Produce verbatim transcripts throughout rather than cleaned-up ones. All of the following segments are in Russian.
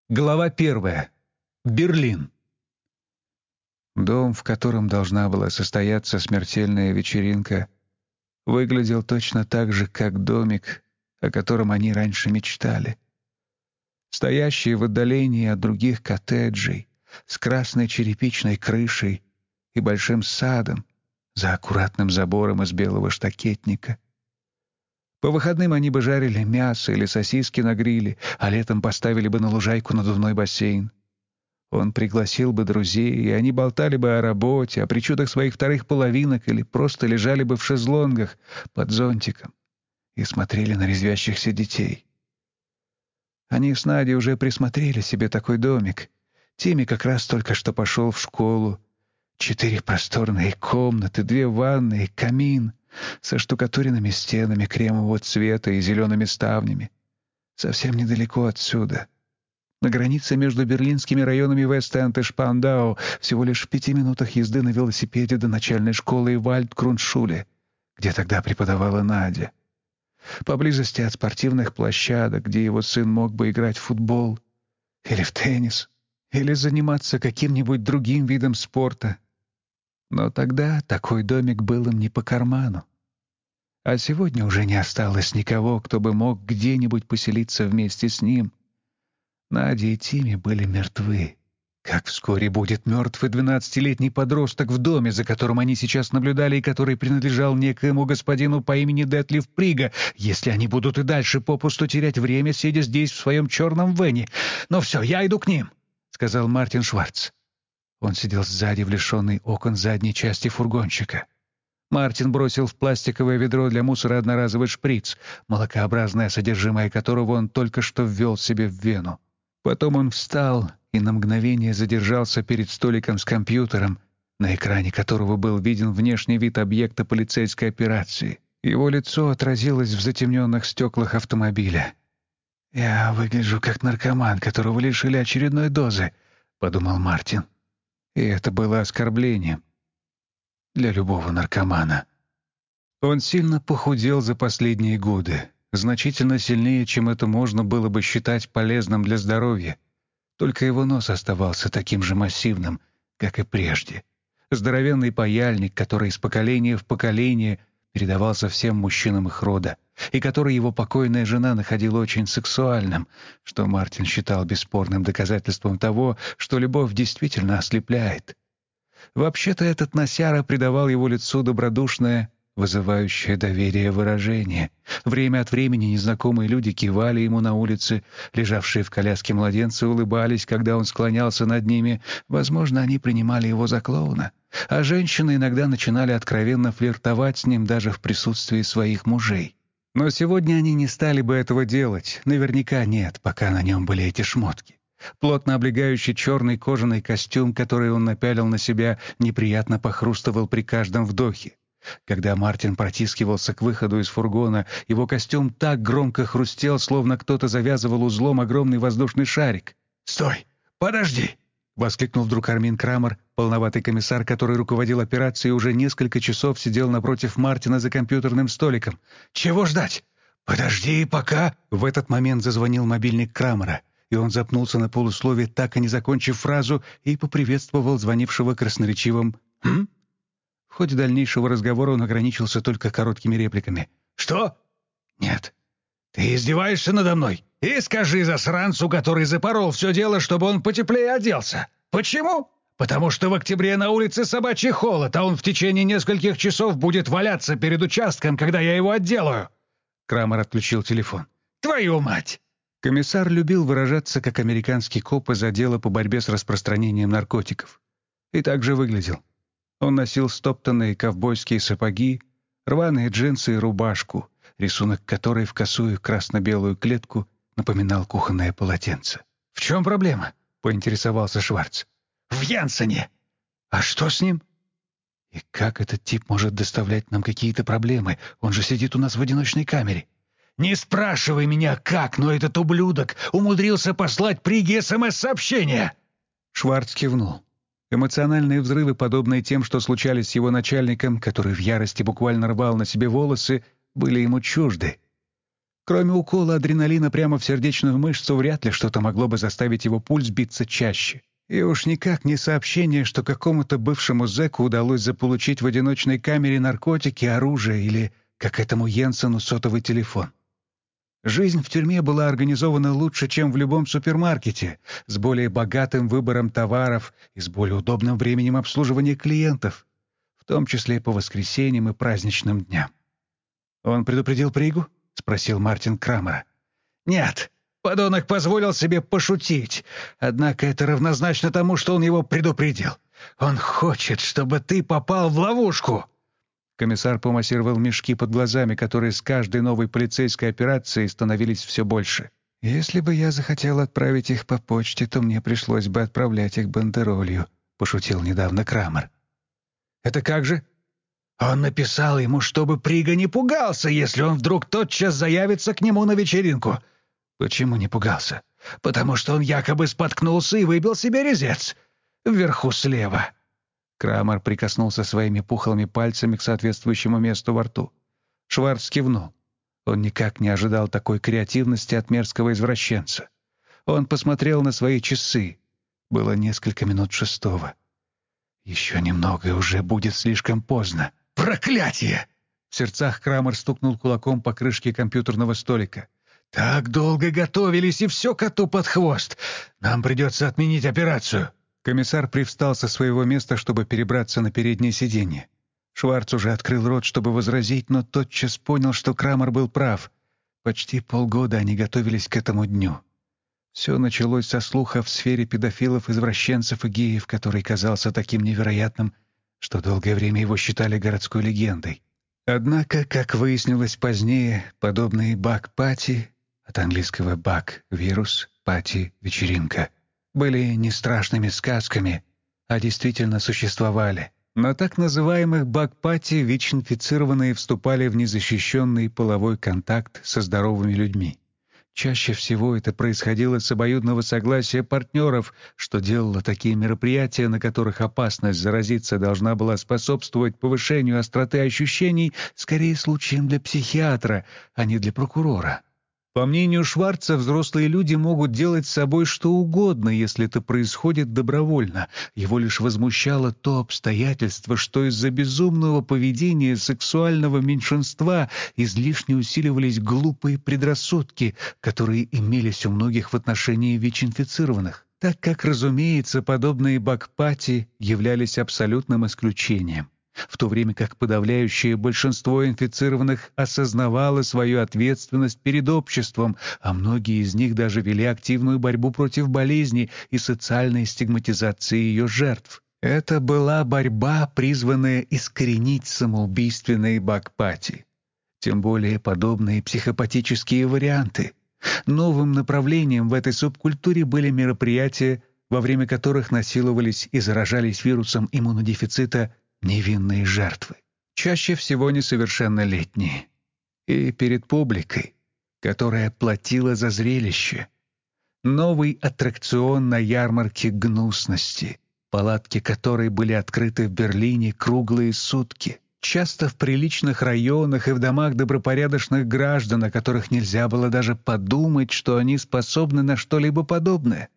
Глава первая. Берлин. Дом, в котором должна была состояться смертельная вечеринка, выглядел точно так же, как домик, о котором они раньше мечтали. Стоящий в отдалении от других коттеджей, с красной черепичной крышей и большим садом за аккуратным забором из белого штакетника. По выходным они бы жарили мясо или сосиски на гриле, а летом поставили бы на лужайку надувной бассейн. Он пригласил бы друзей, и они болтали бы о работе, о причудах своих вторых половинок или просто лежали бы в шезлонгах под зонтиком и смотрели на резвящихся детей. Они с Надей уже присмотрели себе такой домик. Тимми как раз только что пошел в школу. Четыре просторные комнаты, две ванны, камин со штукатуренными стенами кремового цвета и зелеными ставнями. Совсем недалеко отсюда. На границе между берлинскими районами Вест-Энд и Шпандау, всего лишь в пяти минутах езды на велосипеде до начальной школы и Вальдгрundschule, где тогда преподавала Надя. Поблизости от спортивных площадок, где его сын мог бы играть в футбол или в теннис, или заниматься каким-нибудь другим видом спорта. Но тогда такой домик был им не по карману. А сегодня уже не осталось никого, кто бы мог где-нибудь поселиться вместе с ним. Надя и Тимми были мертвы. Как вскоре будет мертв и двенадцатилетний подросток в доме, за которым они сейчас наблюдали и который принадлежал некоему господину по имени Детлиф Прига, если они будут и дальше попусту терять время, сидя здесь в своем черном вене. «Ну все, я иду к ним», — сказал Мартин Шварц. Он сидел сзади в лишенной окон задней части фургончика. Мартин бросил в пластиковое ведро для мусора одноразовый шприц, молокообразное содержимое которого он только что ввел себе в вену. Потом он встал и на мгновение задержался перед столиком с компьютером, на экране которого был виден внешний вид объекта полицейской операции. Его лицо отразилось в затемненных стеклах автомобиля. «Я выгляжу как наркоман, которого лишили очередной дозы», — подумал Мартин. И это было оскорблением для любого наркомана. Он сильно похудел за последние годы, значительно сильнее, чем это можно было бы считать полезным для здоровья. Только его нос оставался таким же массивным, как и прежде. Здоровенный паяльник, который из поколения в поколение передавался всем мужчинам их рода, и который его покойная жена находила очень сексуальным, что Мартин считал бесспорным доказательством того, что любовь действительно ослепляет. Вообще-то этот носяра придавал его лицу добродушное, вызывающее доверие выражение. Время от времени незнакомые люди кивали ему на улице, лежавшие в коляске младенцы улыбались, когда он склонялся над ними. Возможно, они принимали его за клоуна. А женщины иногда начинали откровенно флиртовать с ним даже в присутствии своих мужей. Но сегодня они не стали бы этого делать. Наверняка нет, пока на нем были эти шмотки. Плотно облегающий черный кожаный костюм, который он напялил на себя, неприятно похрустывал при каждом вдохе. Когда Мартин протискивался к выходу из фургона, его костюм так громко хрустел, словно кто-то завязывал узлом огромный воздушный шарик. «Стой! Подожди!» — воскликнул вдруг Армин Крамер, полноватый комиссар, который руководил операцией и уже несколько часов сидел напротив Мартина за компьютерным столиком. «Чего ждать? Подожди, пока...» В этот момент зазвонил мобильник Крамера, и он запнулся на полуслове, так и не закончив фразу, и поприветствовал звонившего красноречивым «Хм?». В ходе дальнейшего разговора он ограничился только короткими репликами. «Что? Нет. Ты издеваешься надо мной? И скажи засранцу, который запорол все дело, чтобы он потеплее оделся. Почему? Потому что в октябре на улице собачий холод, а он в течение нескольких часов будет валяться перед участком, когда я его отделаю». Крамер отключил телефон. «Твою мать!» Комиссар любил выражаться как американский коп из отдела по борьбе с распространением наркотиков. И так же выглядел. Он носил стоптанные ковбойские сапоги, рваные джинсы и рубашку, рисунок которой в косую красно-белую клетку напоминал кухонное полотенце. «В чем проблема?» — поинтересовался Шварц. «В Янсене!» «А что с ним?» «И как этот тип может доставлять нам какие-то проблемы? Он же сидит у нас в одиночной камере». «Не спрашивай меня, как, но этот ублюдок умудрился послать Приге СМС-сообщение!» Шварц кивнул. Эмоциональные взрывы, подобные тем, что случались с его начальником, который в ярости буквально рвал на себе волосы, были ему чужды. Кроме укола адреналина прямо в сердечную мышцу, вряд ли что-то могло бы заставить его пульс биться чаще. И уж никак не сообщение, что какому-то бывшему зэку удалось заполучить в одиночной камере наркотики, оружие или, как этому Йенсену, сотовый телефон. Жизнь в тюрьме была организована лучше, чем в любом супермаркете, с более богатым выбором товаров и с более удобным временем обслуживания клиентов, в том числе по воскресеньям и праздничным дням. «Он предупредил Пригу?» — спросил Мартин Крамера. «Нет, подонок позволил себе пошутить. Однако это равнозначно тому, что он его предупредил. Он хочет, чтобы ты попал в ловушку». Комиссар помассировал мешки под глазами, которые с каждой новой полицейской операцией становились все больше. «Если бы я захотел отправить их по почте, то мне пришлось бы отправлять их бандеролью», — пошутил недавно Крамер. «Это как же?» «Он написал ему, чтобы Прига не пугался, если он вдруг тотчас заявится к нему на вечеринку». «Почему не пугался?» «Потому что он якобы споткнулся и выбил себе резец. Вверху слева». Крамер прикоснулся своими пухлыми пальцами к соответствующему месту во рту. Шварц кивнул. Он никак не ожидал такой креативности от мерзкого извращенца. Он посмотрел на свои часы. Было несколько минут шестого. «Еще немного, и уже будет слишком поздно». «Проклятие!» В сердцах Крамер стукнул кулаком по крышке компьютерного столика. «Так долго готовились, и все коту под хвост. Нам придется отменить операцию». Комиссар привстал со своего места, чтобы перебраться на переднее сиденье. Шварц уже открыл рот, чтобы возразить, но тотчас понял, что Крамер был прав. Почти полгода они готовились к этому дню. Все началось со слуха в сфере педофилов, извращенцев и геев, который казался таким невероятным, что долгое время его считали городской легендой. Однако, как выяснилось позднее, подобные баг-пати, от английского «баг» — вирус, «пати» — вечеринка, были не страшными сказками, а действительно существовали. На так называемых баг-пати ВИЧ-инфицированные вступали в незащищенный половой контакт со здоровыми людьми. Чаще всего это происходило с обоюдного согласия партнеров, что делало такие мероприятия, на которых опасность заразиться должна была способствовать повышению остроты ощущений, скорее случаем для психиатра, а не для прокурора. По мнению Шварца, взрослые люди могут делать с собой что угодно, если это происходит добровольно. Его лишь возмущало то обстоятельство, что из-за безумного поведения сексуального меньшинства излишне усиливались глупые предрассудки, которые имелись у многих в отношении ВИЧ-инфицированных. Так как, разумеется, подобные баг-пати являлись абсолютным исключением, в то время как подавляющее большинство инфицированных осознавало свою ответственность перед обществом, а многие из них даже вели активную борьбу против болезни и социальной стигматизации ее жертв. Это была борьба, призванная искоренить самоубийственные баг-пати. Тем более подобные психопатические варианты. Новым направлением в этой субкультуре были мероприятия, во время которых насиловались и заражались вирусом иммунодефицита невинные жертвы, чаще всего несовершеннолетние, и перед публикой, которая платила за зрелище. Новый аттракцион на ярмарке гнусности, палатки которой были открыты в Берлине круглые сутки, часто в приличных районах и в домах добропорядочных граждан, о которых нельзя было даже подумать, что они способны на что-либо подобное.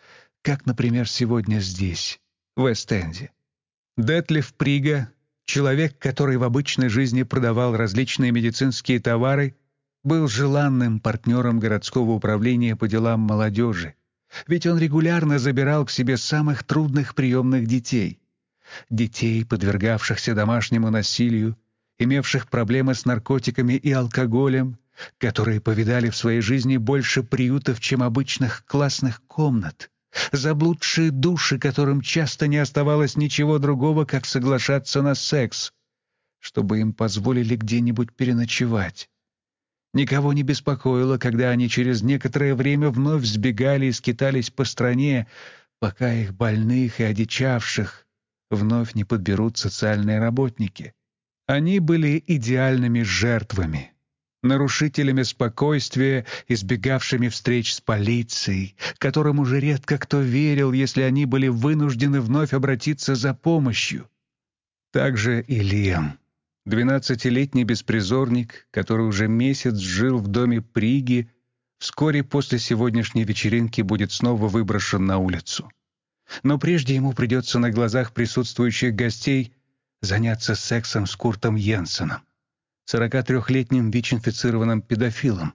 Как, например, сегодня здесь, в Эст-Энде. Детлеф Прига, человек, который в обычной жизни продавал различные медицинские товары, был желанным партнером городского управления по делам молодежи, ведь он регулярно забирал к себе самых трудных приемных детей. Детей, подвергавшихся домашнему насилию, имевших проблемы с наркотиками и алкоголем, которые повидали в своей жизни больше приютов, чем обычных классных комнат. Заблудшие души, которым часто не оставалось ничего другого, как соглашаться на секс, чтобы им позволили где-нибудь переночевать. Никого не беспокоило, когда они через некоторое время вновь сбегали и скитались по стране, пока их больных и одичавших вновь не подберут социальные работники. Они были идеальными жертвами, нарушителями спокойствия, избегавшими встреч с полицией, которым уже редко кто верил, если они были вынуждены вновь обратиться за помощью. Также и Лиам. Двенадцатилетний беспризорник, который уже месяц жил в доме Приги, вскоре после сегодняшней вечеринки будет снова выброшен на улицу. Но прежде ему придется на глазах присутствующих гостей заняться сексом с Куртом Йенсеном, сорокатрёхлетним ВИЧ-инфицированным педофилом.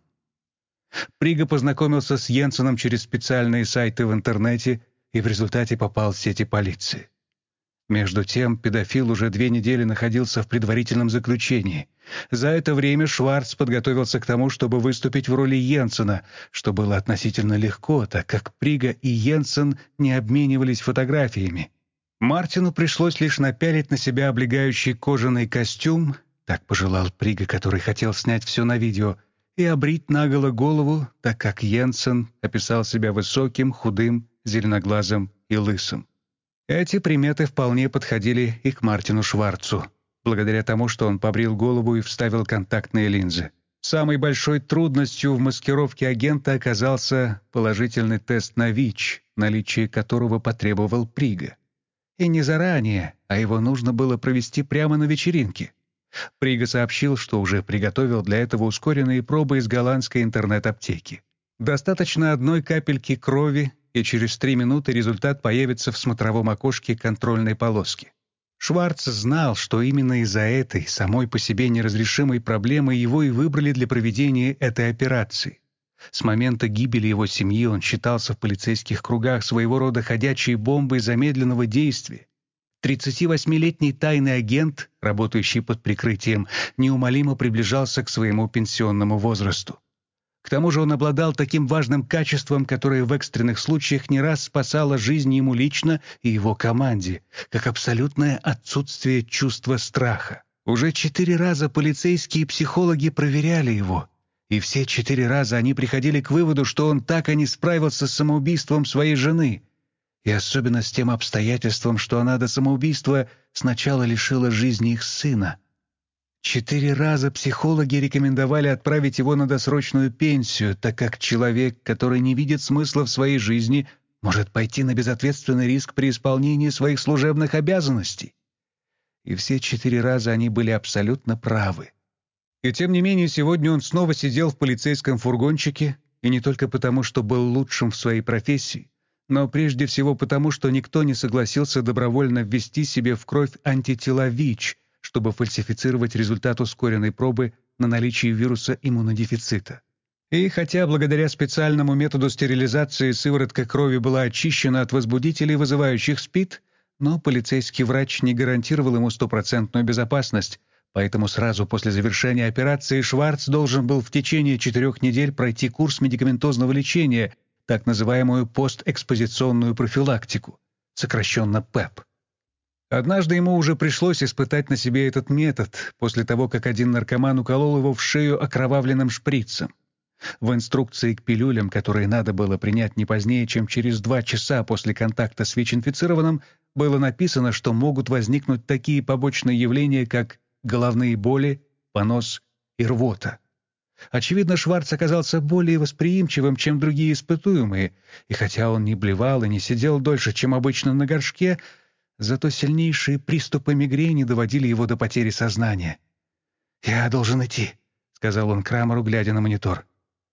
Прига познакомился с Йенсеном через специальные сайты в интернете и в результате попал в сети полиции. Между тем, педофил уже две недели находился в предварительном заключении. За это время Шварц подготовился к тому, чтобы выступить в роли Йенсена, что было относительно легко, так как Прига и Йенсен не обменивались фотографиями. Мартину пришлось лишь напялить на себя облегающий кожаный костюм, так пожелал Прига, который хотел снять все на видео, и обрить наголо голову, так как Йенсен описал себя высоким, худым, зеленоглазым и лысым. Эти приметы вполне подходили и к Мартину Шварцу, благодаря тому, что он побрил голову и вставил контактные линзы. Самой большой трудностью в маскировке агента оказался положительный тест на ВИЧ, наличие которого потребовал Прига. И не заранее, а его нужно было провести прямо на вечеринке. Прига сообщил, что уже приготовил для этого ускоренные пробы из голландской интернет-аптеки. Достаточно одной капельки крови, и через три минуты результат появится в смотровом окошке контрольной полоски. Шварц знал, что именно из-за этой, самой по себе неразрешимой проблемы его и выбрали для проведения этой операции. С момента гибели его семьи он считался в полицейских кругах своего рода ходячей бомбой замедленного действия. тридцативосьмилетний тайный агент, работающий под прикрытием, неумолимо приближался к своему пенсионному возрасту. К тому же он обладал таким важным качеством, которое в экстренных случаях не раз спасало жизнь ему лично и его команде, как абсолютное отсутствие чувства страха. Уже четыре раза полицейские и психологи проверяли его, и все четыре раза они приходили к выводу, что он так и не справился с самоубийством своей жены, и особенно с тем обстоятельством, что она до самоубийства сначала лишила жизни их сына. Четыре раза психологи рекомендовали отправить его на досрочную пенсию, так как человек, который не видит смысла в своей жизни, может пойти на безответственный риск при исполнении своих служебных обязанностей. И все четыре раза они были абсолютно правы. И тем не менее, сегодня он снова сидел в полицейском фургончике, и не только потому, что был лучшим в своей профессии, но прежде всего потому, что никто не согласился добровольно ввести себе в кровь антитела ВИЧ, чтобы фальсифицировать результат ускоренной пробы на наличие вируса иммунодефицита. И хотя благодаря специальному методу стерилизации сыворотка крови была очищена от возбудителей, вызывающих СПИД, но полицейский врач не гарантировал ему стопроцентную безопасность, поэтому сразу после завершения операции Шварц должен был в течение четырех недель пройти курс медикаментозного лечения, так называемую постэкспозиционную профилактику, сокращенно ПЭП. Однажды ему уже пришлось испытать на себе этот метод, после того, как один наркоман уколол его в шею окровавленным шприцем. В инструкции к пилюлям, которые надо было принять не позднее, чем через два часа после контакта с ВИЧ-инфицированным, было написано, что могут возникнуть такие побочные явления, как головные боли, понос и рвота. Очевидно, Шварц оказался более восприимчивым, чем другие испытуемые, и хотя он не блевал и не сидел дольше, чем обычно на горшке, зато сильнейшие приступы мигрени доводили его до потери сознания. «Я должен идти», — сказал он Крамеру, глядя на монитор.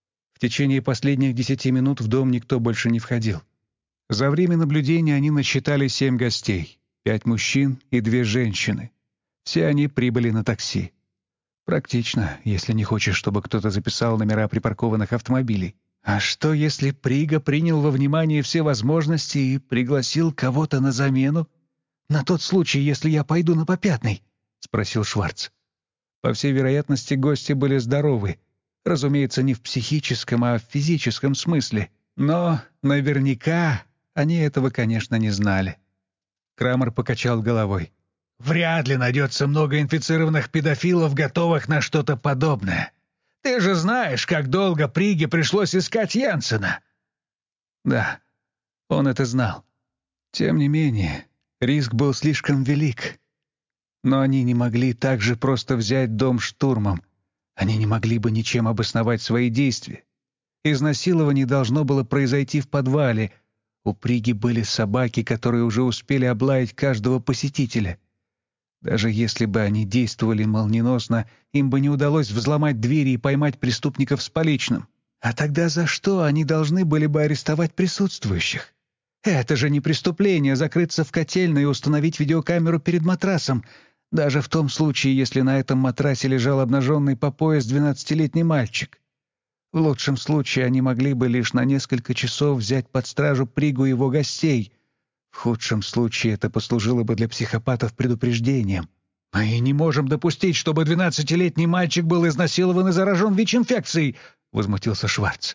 В течение последних десяти минут в дом никто больше не входил. За время наблюдения они насчитали семь гостей, пять мужчин и две женщины. Все они прибыли на такси. Практично, если не хочешь, чтобы кто-то записал номера припаркованных автомобилей. А что, если Прига принял во внимание все возможности и пригласил кого-то на замену? «На тот случай, если я пойду на попятный?» — спросил Шварц. По всей вероятности, гости были здоровы. Разумеется, не в психическом, а в физическом смысле. Но наверняка они этого, конечно, не знали. Крамер покачал головой. «Вряд ли найдется много инфицированных педофилов, готовых на что-то подобное. Ты же знаешь, как долго Приге пришлось искать Йенсена». Да, он это знал. Тем не менее, риск был слишком велик. Но они не могли так же просто взять дом штурмом. Они не могли бы ничем обосновать свои действия. Изнасилование должно было произойти в подвале. У Приги были собаки, которые уже успели облаять каждого посетителя. Даже если бы они действовали молниеносно, им бы не удалось взломать двери и поймать преступников с поличным. А тогда за что они должны были бы арестовать присутствующих? Это же не преступление — закрыться в котельной и установить видеокамеру перед матрасом, даже в том случае, если на этом матрасе лежал обнаженный по пояс двенадцатилетний мальчик. В лучшем случае они могли бы лишь на несколько часов взять под стражу Пригу и его гостей. В худшем случае это послужило бы для психопатов предупреждением. «Мы не можем допустить, чтобы двенадцатилетний мальчик был изнасилован и заражен ВИЧ-инфекцией», — возмутился Шварц.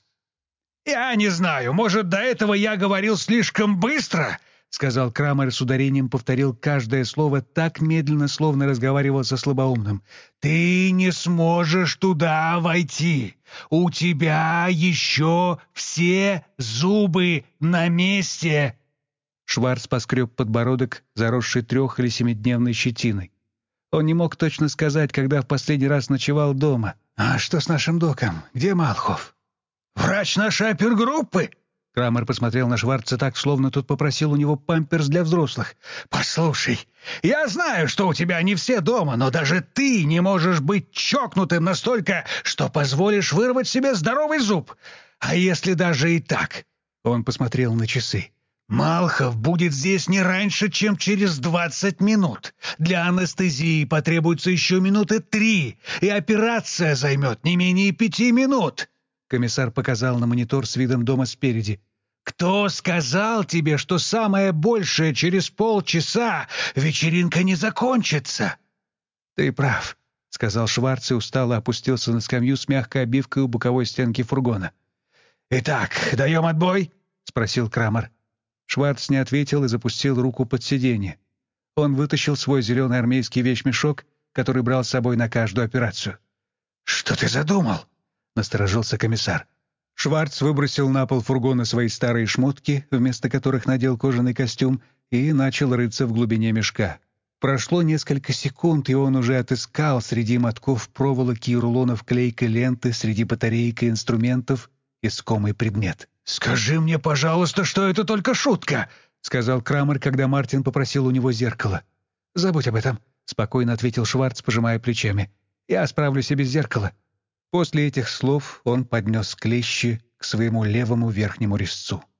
«Я не знаю, может, до этого я говорил слишком быстро?» — сказал Крамер, с ударением повторил каждое слово так медленно, словно разговаривал со слабоумным. «Ты не сможешь туда войти. У тебя еще все зубы на месте». Шварц поскреб подбородок, заросший трех- или семидневной щетиной. Он не мог точно сказать, когда в последний раз ночевал дома. «А что с нашим доком? Где Малхов?» «Врач нашей опергруппы?» Крамер посмотрел на Шварца так, словно тот попросил у него памперс для взрослых. «Послушай, я знаю, что у тебя не все дома, но даже ты не можешь быть чокнутым настолько, что позволишь вырвать себе здоровый зуб. А если даже и так?» Он посмотрел на часы. «Малхов будет здесь не раньше, чем через двадцать минут. Для анестезии потребуется еще минуты три, и операция займет не менее пяти минут». Комиссар показал на монитор с видом дома спереди. «Кто сказал тебе, что самое большее через полчаса вечеринка не закончится?» «Ты прав», — сказал Шварц и устало опустился на скамью с мягкой обивкой у боковой стенки фургона. «Итак, даем отбой?» — спросил Крамер. Шварц не ответил и запустил руку под сиденье. Он вытащил свой зеленый армейский вещмешок, который брал с собой на каждую операцию. «Что ты задумал?» — насторожился комиссар. Шварц выбросил на пол фургона свои старые шмотки, вместо которых надел кожаный костюм, и начал рыться в глубине мешка. Прошло несколько секунд, и он уже отыскал среди мотков проволоки и рулонов клейкой ленты, среди батареек и инструментов искомый предмет. «Скажи мне, пожалуйста, что это только шутка», — сказал Крамер, когда Мартин попросил у него зеркало. «Забудь об этом», — спокойно ответил Шварц, пожимая плечами. «Я справлюсь и без зеркала». После этих слов он поднес клещи к своему левому верхнему резцу.